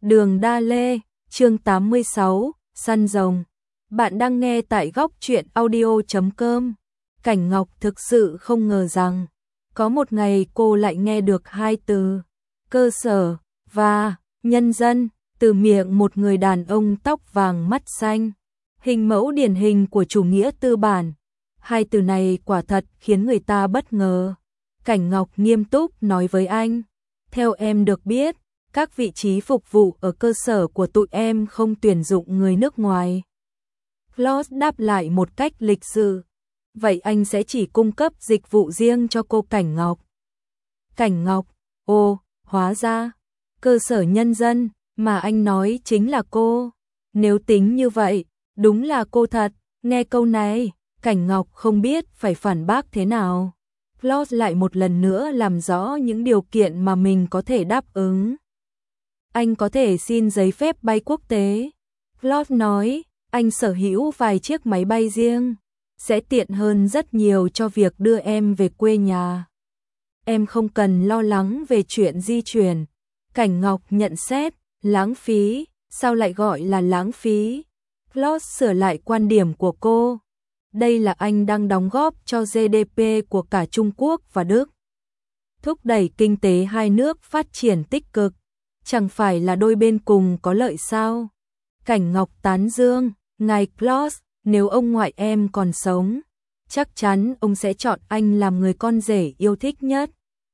Đường Đa Lê, chương 86, săn rồng. Bạn đang nghe tại góc truyện audio.com. Cảnh Ngọc thực sự không ngờ rằng, có một ngày cô lại nghe được hai từ, cơ sở, và, nhân dân, từ miệng một người đàn ông tóc vàng mắt xanh. Hình mẫu điển hình của chủ nghĩa tư bản. Hai từ này quả thật khiến người ta bất ngờ. Cảnh Ngọc nghiêm túc nói với anh, theo em được biết, các vị trí phục vụ ở cơ sở của tụi em không tuyển dụng người nước ngoài. Floss đáp lại một cách lịch sự. Vậy anh sẽ chỉ cung cấp dịch vụ riêng cho cô Cảnh Ngọc. Cảnh Ngọc, ồ, hóa ra, cơ sở nhân dân mà anh nói chính là cô. Nếu tính như vậy, đúng là cô thật. Nghe câu này, Cảnh Ngọc không biết phải phản bác thế nào. Floss lại một lần nữa làm rõ những điều kiện mà mình có thể đáp ứng. Anh có thể xin giấy phép bay quốc tế. Floss nói, anh sở hữu vài chiếc máy bay riêng, sẽ tiện hơn rất nhiều cho việc đưa em về quê nhà. Em không cần lo lắng về chuyện di chuyển. Cảnh Ngọc nhận xét, lãng phí, sao lại gọi là lãng phí? Floss sửa lại quan điểm của cô. Đây là anh đang đóng góp cho GDP của cả Trung Quốc và Đức. Thúc đẩy kinh tế hai nước phát triển tích cực. Chẳng phải là đôi bên cùng có lợi sao? Cảnh Ngọc tán dương, ngài Floss, nếu ông ngoại em còn sống, chắc chắn ông sẽ chọn anh làm người con rể yêu thích nhất.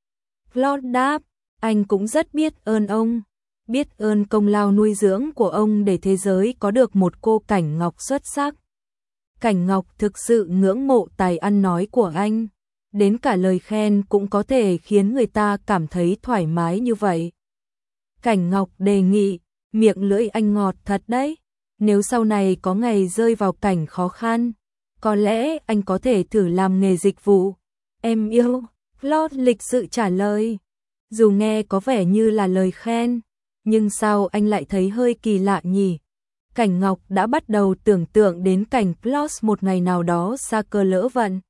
Floss đáp, anh cũng rất biết ơn ông, biết ơn công lao nuôi dưỡng của ông để thế giới có được một cô Cảnh Ngọc xuất sắc. Cảnh Ngọc thực sự ngưỡng mộ tài ăn nói của anh, đến cả lời khen cũng có thể khiến người ta cảm thấy thoải mái như vậy. Cảnh Ngọc đề nghị, miệng lưỡi anh ngọt thật đấy, nếu sau này có ngày rơi vào cảnh khó khăn, có lẽ anh có thể thử làm nghề dịch vụ. Em yêu, Floss lịch sự trả lời. Dù nghe có vẻ như là lời khen, nhưng sao anh lại thấy hơi kỳ lạ nhỉ? Cảnh Ngọc đã bắt đầu tưởng tượng đến cảnh Floss một ngày nào đó sa cơ lỡ vận.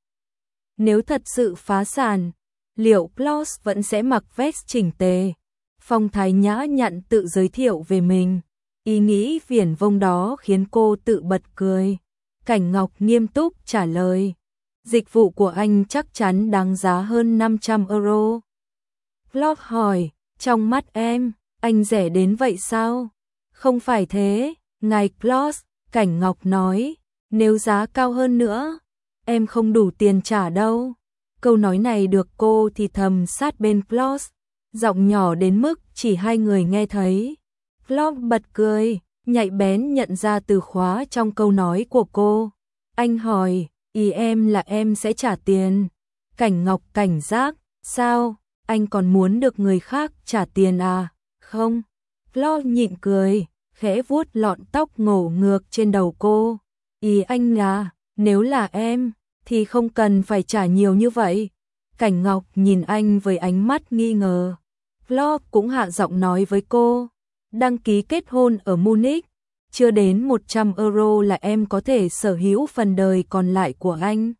Nếu thật sự phá sản, liệu Floss vẫn sẽ mặc vest chỉnh tề, phong thái nhã nhặn tự giới thiệu về mình? Ý nghĩ viển vông đó khiến cô tự bật cười. Cảnh Ngọc nghiêm túc trả lời, dịch vụ của anh chắc chắn đáng giá hơn 500 euro. Floss hỏi, trong mắt em, anh rẻ đến vậy sao? Không phải thế, ngài Floss, Cảnh Ngọc nói, nếu giá cao hơn nữa, em không đủ tiền trả đâu. Câu nói này được cô thì thầm sát bên Floss, giọng nhỏ đến mức chỉ hai người nghe thấy. Floss bật cười, nhạy bén nhận ra từ khóa trong câu nói của cô. Anh hỏi, ý em là em sẽ trả tiền. Cảnh Ngọc cảnh giác, sao, anh còn muốn được người khác trả tiền à? Không. Floss nhịn cười, khẽ vuốt lọn tóc ngổ ngược trên đầu cô. Ý anh là, nếu là em, thì không cần phải trả nhiều như vậy. Cảnh Ngọc nhìn anh với ánh mắt nghi ngờ. Floss cũng hạ giọng nói với cô, đăng ký kết hôn ở Munich, chưa đến 100 euro là em có thể sở hữu phần đời còn lại của anh.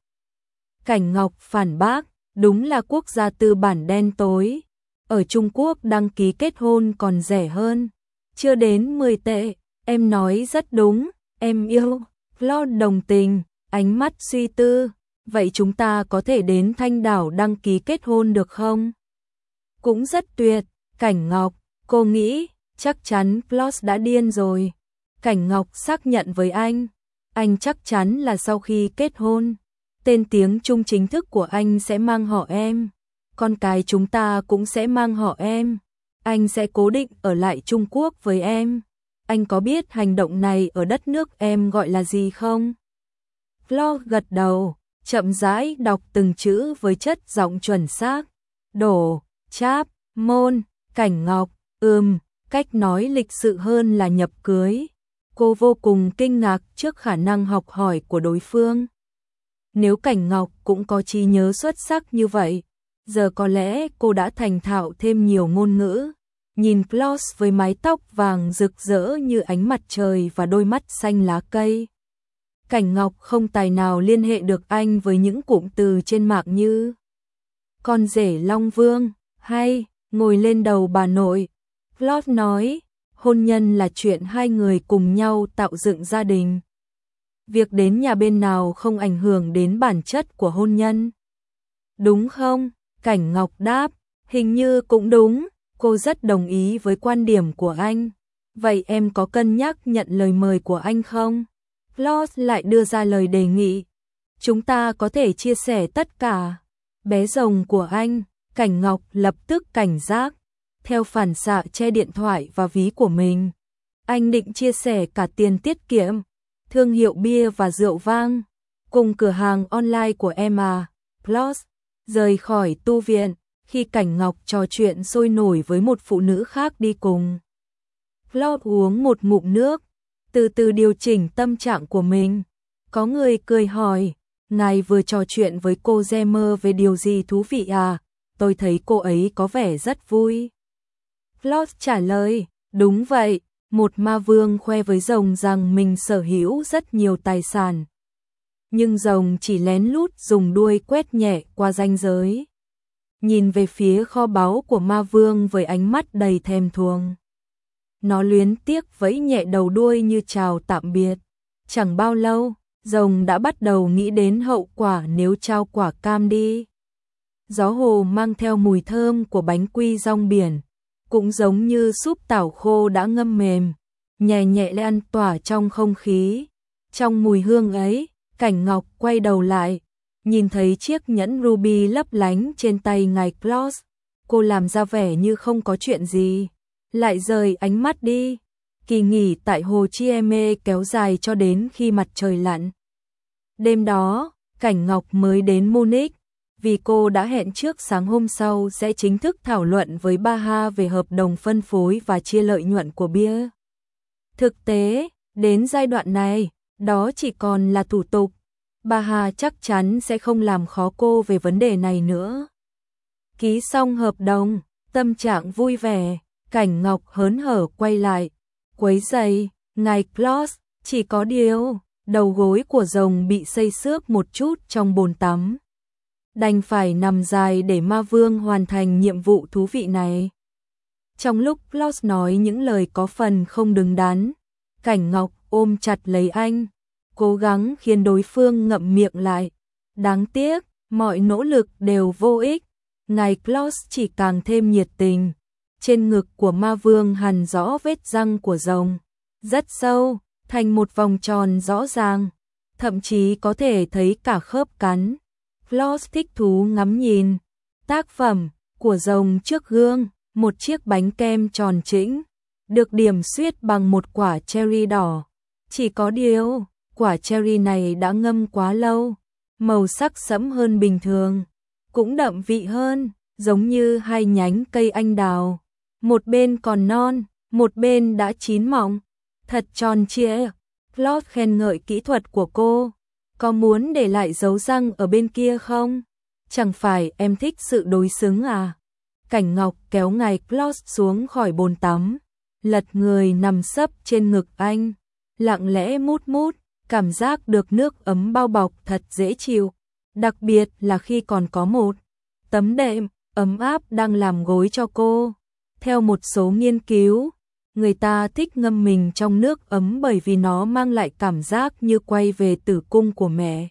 Cảnh Ngọc phản bác, đúng là quốc gia tư bản đen tối. Ở Trung Quốc đăng ký kết hôn còn rẻ hơn, chưa đến 10 tệ, em nói rất đúng, em yêu. Floss đồng tình, ánh mắt suy tư, vậy chúng ta có thể đến Thanh Đảo đăng ký kết hôn được không? Cũng rất tuyệt. Cảnh Ngọc, cô nghĩ, chắc chắn Floss đã điên rồi. Cảnh Ngọc xác nhận với anh chắc chắn là sau khi kết hôn, tên tiếng Trung chính thức của anh sẽ mang họ em, con cái chúng ta cũng sẽ mang họ em, anh sẽ cố định ở lại Trung Quốc với em. Anh có biết hành động này ở đất nước em gọi là gì không? Floss gật đầu, chậm rãi đọc từng chữ với chất giọng chuẩn xác. Đổ, cháp, môn. Cảnh Ngọc, cách nói lịch sự hơn là nhập cưới. Cô vô cùng kinh ngạc trước khả năng học hỏi của đối phương. Nếu Cảnh Ngọc cũng có trí nhớ xuất sắc như vậy, giờ có lẽ cô đã thành thạo thêm nhiều ngôn ngữ. Nhìn Floss với mái tóc vàng rực rỡ như ánh mặt trời và đôi mắt xanh lá cây, Cảnh Ngọc không tài nào liên hệ được anh với những cụm từ trên mạng như con rể Long Vương hay ngồi lên đầu bà nội. Floss nói, Hôn nhân là chuyện hai người cùng nhau tạo dựng gia đình. Việc đến nhà bên nào không ảnh hưởng đến bản chất của hôn nhân. Đúng không? Cảnh Ngọc đáp, hình như cũng đúng, cô rất đồng ý với quan điểm của anh. Vậy em có cân nhắc nhận lời mời của anh không? Floss lại đưa ra lời đề nghị. Chúng ta có thể chia sẻ tất cả. Bé rồng của anh, Cảnh Ngọc lập tức cảnh giác. Theo phản xạ che điện thoại và ví của mình. Anh định chia sẻ cả tiền tiết kiệm, thương hiệu bia và rượu vang, cùng cửa hàng online của em à. Floss rời khỏi tu viện khi Cảnh Ngọc trò chuyện sôi nổi với một phụ nữ khác đi cùng. Floss uống một ngụm nước, từ từ điều chỉnh tâm trạng của mình. Có người cười hỏi, ngài vừa trò chuyện với cô Gemmer về điều gì thú vị à? Tôi thấy cô ấy có vẻ rất vui. Floss trả lời, đúng vậy, một ma vương khoe với rồng rằng mình sở hữu rất nhiều tài sản. Nhưng rồng chỉ lén lút dùng đuôi quét nhẹ qua ranh giới. Nhìn về phía kho báu của ma vương với ánh mắt đầy thèm thuồng. Nó luyến tiếc vẫy nhẹ đầu đuôi như chào tạm biệt. Chẳng bao lâu, rồng đã bắt đầu nghĩ đến hậu quả nếu trao quả cam đi. Gió hồ mang theo mùi thơm của bánh quy rong biển, cũng giống như súp tảo khô đã ngâm mềm, nhẹ nhẹ lan tỏa trong không khí. Trong mùi hương ấy, Cảnh Ngọc quay đầu lại, nhìn thấy chiếc nhẫn ruby lấp lánh trên tay ngài Floss. Cô làm ra vẻ như không có chuyện gì, lại rời ánh mắt đi. Kỳ nghỉ tại Hồ Chieme kéo dài cho đến khi mặt trời lặn. Đêm đó, Cảnh Ngọc mới đến Munich, vì cô đã hẹn trước sáng hôm sau sẽ chính thức thảo luận với Baha về hợp đồng phân phối và chia lợi nhuận của bia. Thực tế, đến giai đoạn này, đó chỉ còn là thủ tục. Baha chắc chắn sẽ không làm khó cô về vấn đề này nữa. Ký xong hợp đồng, tâm trạng vui vẻ, Cảnh Ngọc hớn hở quay lại. Quấy giày, ngài Floss, chỉ có điều, đầu gối của rồng bị xây xước một chút trong bồn tắm. Đành phải nằm dài để ma vương hoàn thành nhiệm vụ thú vị này. Trong lúc Floss nói những lời có phần không đứng đắn, Cảnh Ngọc ôm chặt lấy anh, cố gắng khiến đối phương ngậm miệng lại. Đáng tiếc, mọi nỗ lực đều vô ích. Ngài Floss chỉ càng thêm nhiệt tình. Trên ngực của ma vương hằn rõ vết răng của rồng, rất sâu, thành một vòng tròn rõ ràng, thậm chí có thể thấy cả khớp cắn. Floss thích thú ngắm nhìn tác phẩm của rồng trước gương, một chiếc bánh kem tròn trĩnh, được điểm xuyết bằng một quả cherry đỏ. Chỉ có điều, quả cherry này đã ngâm quá lâu, màu sắc sẫm hơn bình thường, cũng đậm vị hơn, giống như hai nhánh cây anh đào. Một bên còn non, một bên đã chín mọng, thật tròn trịa. Floss khen ngợi kỹ thuật của cô. Có muốn để lại dấu răng ở bên kia không? Chẳng phải em thích sự đối xứng à? Cảnh Ngọc kéo ngài Floss xuống khỏi bồn tắm, lật người nằm sấp trên ngực anh, lặng lẽ mút mút, cảm giác được nước ấm bao bọc thật dễ chịu, đặc biệt là khi còn có một tấm đệm ấm áp đang làm gối cho cô. Theo một số nghiên cứu, người ta thích ngâm mình trong nước ấm bởi vì nó mang lại cảm giác như quay về tử cung của mẹ.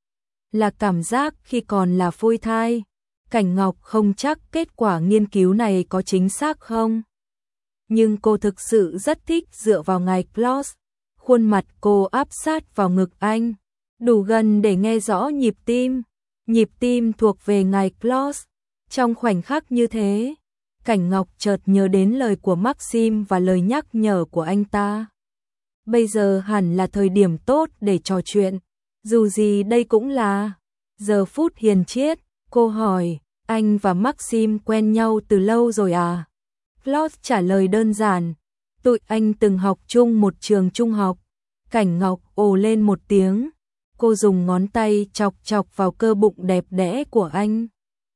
Là cảm giác khi còn là phôi thai. Cảnh Ngọc không chắc kết quả nghiên cứu này có chính xác không. Nhưng cô thực sự rất thích dựa vào ngài Floss. Khuôn mặt cô áp sát vào ngực anh, đủ gần để nghe rõ nhịp tim. Nhịp tim thuộc về ngài Floss. Trong khoảnh khắc như thế, Cảnh Ngọc chợt nhớ đến lời của Maxim và lời nhắc nhở của anh ta. Bây giờ hẳn là thời điểm tốt để trò chuyện, dù gì đây cũng là giờ phút hiền triết. Cô hỏi, anh và Maxim quen nhau từ lâu rồi à? Floss trả lời đơn giản, tụi anh từng học chung một trường trung học. Cảnh Ngọc ồ lên một tiếng, cô dùng ngón tay chọc chọc vào cơ bụng đẹp đẽ của anh.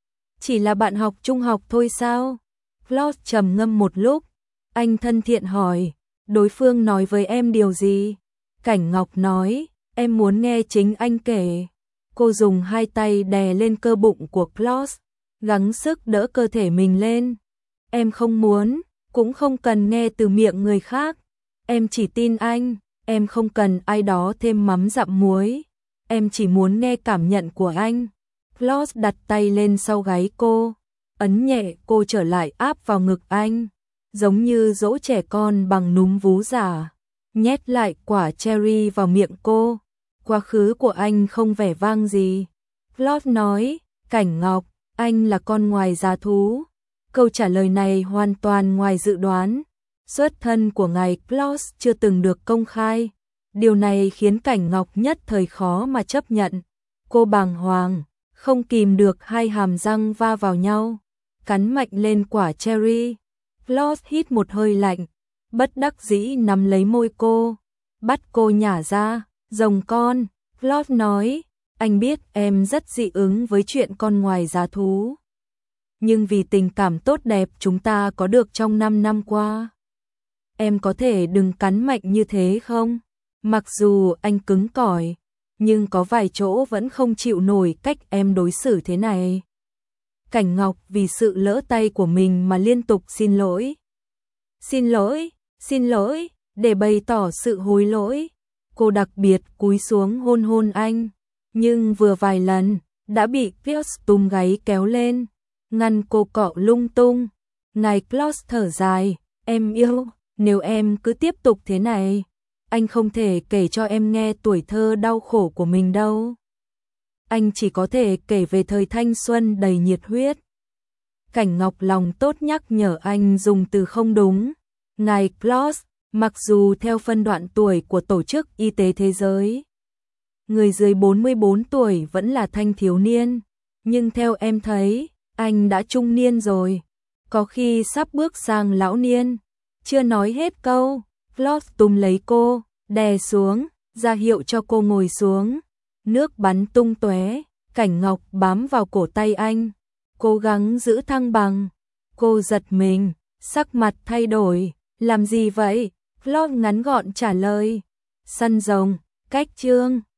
Chỉ là bạn học trung học thôi sao? Floss trầm ngâm một lúc, anh thân thiện hỏi, đối phương nói với em điều gì? Cảnh Ngọc nói, em muốn nghe chính anh kể. Cô dùng hai tay đè lên cơ bụng của Floss, gắng sức đỡ cơ thể mình lên. Em không muốn, cũng không cần nghe từ miệng người khác. Em chỉ tin anh, em không cần ai đó thêm mắm dặm muối. Em chỉ muốn nghe cảm nhận của anh. Floss đặt tay lên sau gáy cô, ấn nhẹ cô trở lại áp vào ngực anh, giống như dỗ trẻ con bằng núm vú giả, nhét lại quả cherry vào miệng cô. Quá khứ của anh không vẻ vang gì. Floss nói, Cảnh Ngọc, anh là con ngoài giá thú. Câu trả lời này hoàn toàn ngoài dự đoán. Xuất thân của ngài Floss chưa từng được công khai. Điều này khiến Cảnh Ngọc nhất thời khó mà chấp nhận. Cô bàng hoàng, không kìm được hai hàm răng va vào nhau, cắn mạnh lên quả cherry. Floss hít một hơi lạnh, bất đắc dĩ nắm lấy môi cô, bắt cô nhả ra. Rồng con, Floss nói, anh biết em rất dị ứng với chuyện con ngoài giá thú. Nhưng vì tình cảm tốt đẹp chúng ta có được trong 5 năm qua, em có thể đừng cắn mạnh như thế không? Mặc dù anh cứng cỏi, nhưng có vài chỗ vẫn không chịu nổi cách em đối xử thế này. Cảnh Ngọc vì sự lỡ tay của mình mà liên tục xin lỗi. Xin lỗi, để bày tỏ sự hối lỗi. Cô đặc biệt cúi xuống hôn hôn anh, nhưng vừa vài lần đã bị Pierce túm gáy kéo lên, ngăn cô cọ lung tung. Ngài Floss thở dài, em yêu, nếu em cứ tiếp tục thế này, anh không thể kể cho em nghe tuổi thơ đau khổ của mình đâu. Anh chỉ có thể kể về thời thanh xuân đầy nhiệt huyết. Cảnh Ngọc lòng tốt nhắc nhở anh dùng từ không đúng. Ngài Floss, mặc dù theo phân đoạn tuổi của Tổ chức Y tế Thế giới, người dưới 44 tuổi vẫn là thanh thiếu niên, nhưng theo em thấy, anh đã trung niên rồi, có khi sắp bước sang lão niên. Chưa nói hết câu, Floss túm lấy cô, đè xuống, ra hiệu cho cô ngồi xuống. Nước bắn tung tóe, Cảnh Ngọc bám vào cổ tay anh, cố gắng giữ thăng bằng. Cô giật mình, sắc mặt thay đổi, làm gì vậy? Floss ngắn gọn trả lời, săn rồng, cách chương.